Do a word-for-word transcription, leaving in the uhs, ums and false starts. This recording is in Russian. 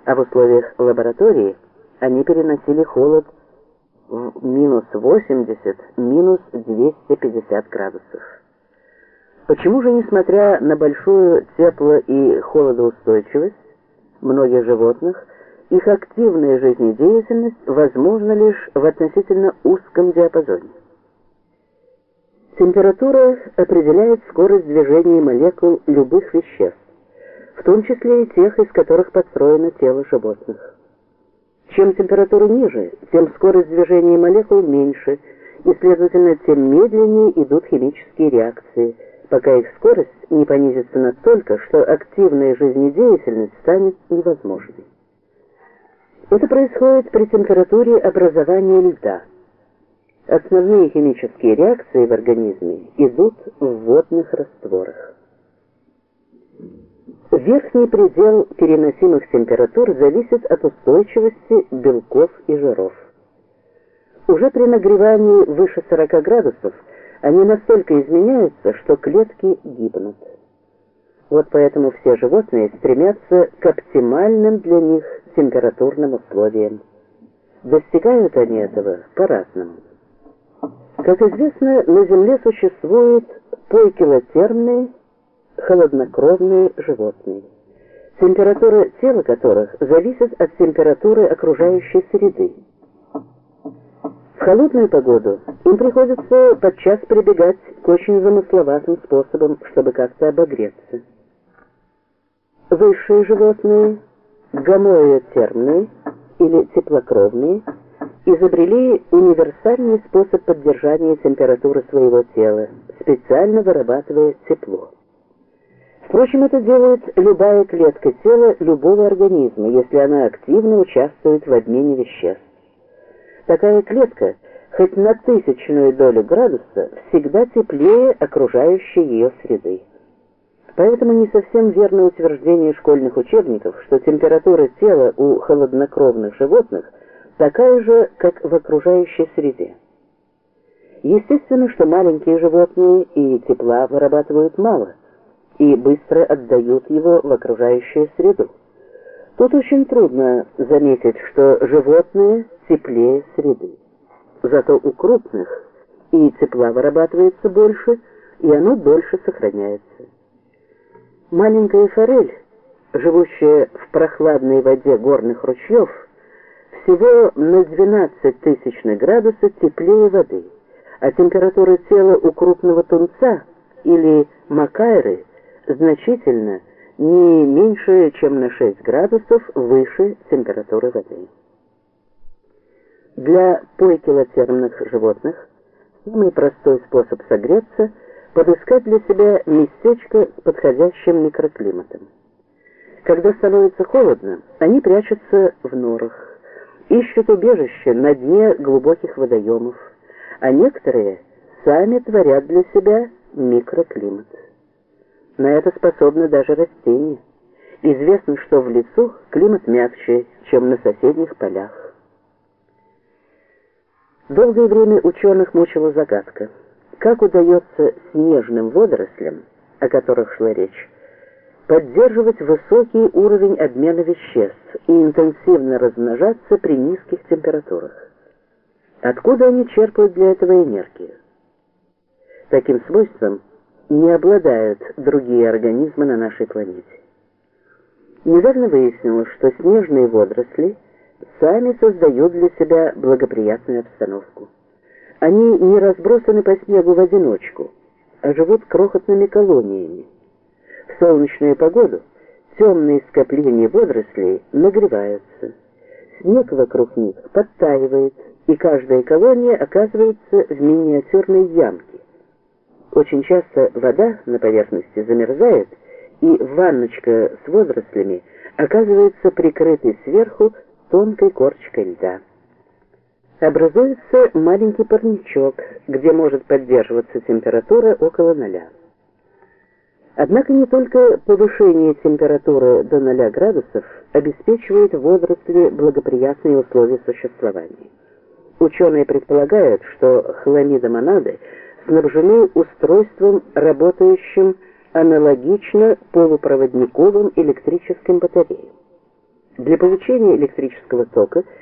а в условиях лаборатории они переносили холод в минус восемьдесят, минус двести пятьдесят градусов. Почему же, несмотря на большую тепло- и холодоустойчивость многих животных, их активная жизнедеятельность возможна лишь в относительно узком диапазоне? Температура определяет скорость движения молекул любых веществ, в том числе и тех, из которых построено тело животных. Чем температура ниже, тем скорость движения молекул меньше, и, следовательно, тем медленнее идут химические реакции, пока их скорость не понизится настолько, что активная жизнедеятельность станет невозможной. Это происходит при температуре образования льда. Основные химические реакции в организме идут в водных растворах. Верхний предел переносимых температур зависит от устойчивости белков и жиров. Уже при нагревании выше сорока градусов они настолько изменяются, что клетки гибнут. Вот поэтому все животные стремятся к оптимальным для них температурным условиям. Достигают они этого по-разному. Как известно, на Земле существуют поикилотермные, холоднокровные животные, температура тела которых зависит от температуры окружающей среды. В холодную погоду им приходится подчас прибегать к очень замысловатым способам, чтобы как-то обогреться. Высшие животные, гомоэотермные или теплокровные, изобрели универсальный способ поддержания температуры своего тела, специально вырабатывая тепло. Впрочем, это делает любая клетка тела любого организма, если она активно участвует в обмене веществ. Такая клетка, хоть на тысячную долю градуса, всегда теплее окружающей ее среды. Поэтому не совсем верно утверждение школьных учебников, что температура тела у холоднокровных животных такая же, как в окружающей среде. Естественно, что маленькие животные и тепла вырабатывают мало, и быстро отдают его в окружающую среду. Тут очень трудно заметить, что животные теплее среды. Зато у крупных и тепла вырабатывается больше, и оно дольше сохраняется. Маленькая форель, живущая в прохладной воде горных ручьев, всего на двенадцать тысячных градуса теплее воды, а температура тела у крупного тунца или макайры значительно не меньше, чем на шесть градусов выше температуры воды. Для поикилотермных животных самый простой способ согреться – подыскать для себя местечко с подходящим микроклиматом. Когда становится холодно, они прячутся в норах, ищут убежище на дне глубоких водоемов, а некоторые сами творят для себя микроклимат. На это способны даже растения. Известно, что в лесу климат мягче, чем на соседних полях. Долгое время ученых мучила загадка: как удается снежным водорослям, о которых шла речь, поддерживать высокий уровень обмена веществ и интенсивно размножаться при низких температурах? Откуда они черпают для этого энергию? Таким свойством не обладают другие организмы на нашей планете. Недавно выяснилось, что снежные водоросли сами создают для себя благоприятную обстановку. Они не разбросаны по снегу в одиночку, а живут крохотными колониями. В солнечную погоду темные скопления водорослей нагреваются, снег вокруг них подтаивает, и каждая колония оказывается в миниатюрной ямке. Очень часто вода на поверхности замерзает, и ванночка с водорослями оказывается прикрытой сверху тонкой корочкой льда. Образуется маленький парничок, где может поддерживаться температура около ноля. Однако не только повышение температуры до ноля градусов обеспечивает водоросли благоприятные условия существования. Ученые предполагают, что хламидомонады снабжены устройством, работающим аналогично полупроводниковым электрическим батареям. Для получения электрического тока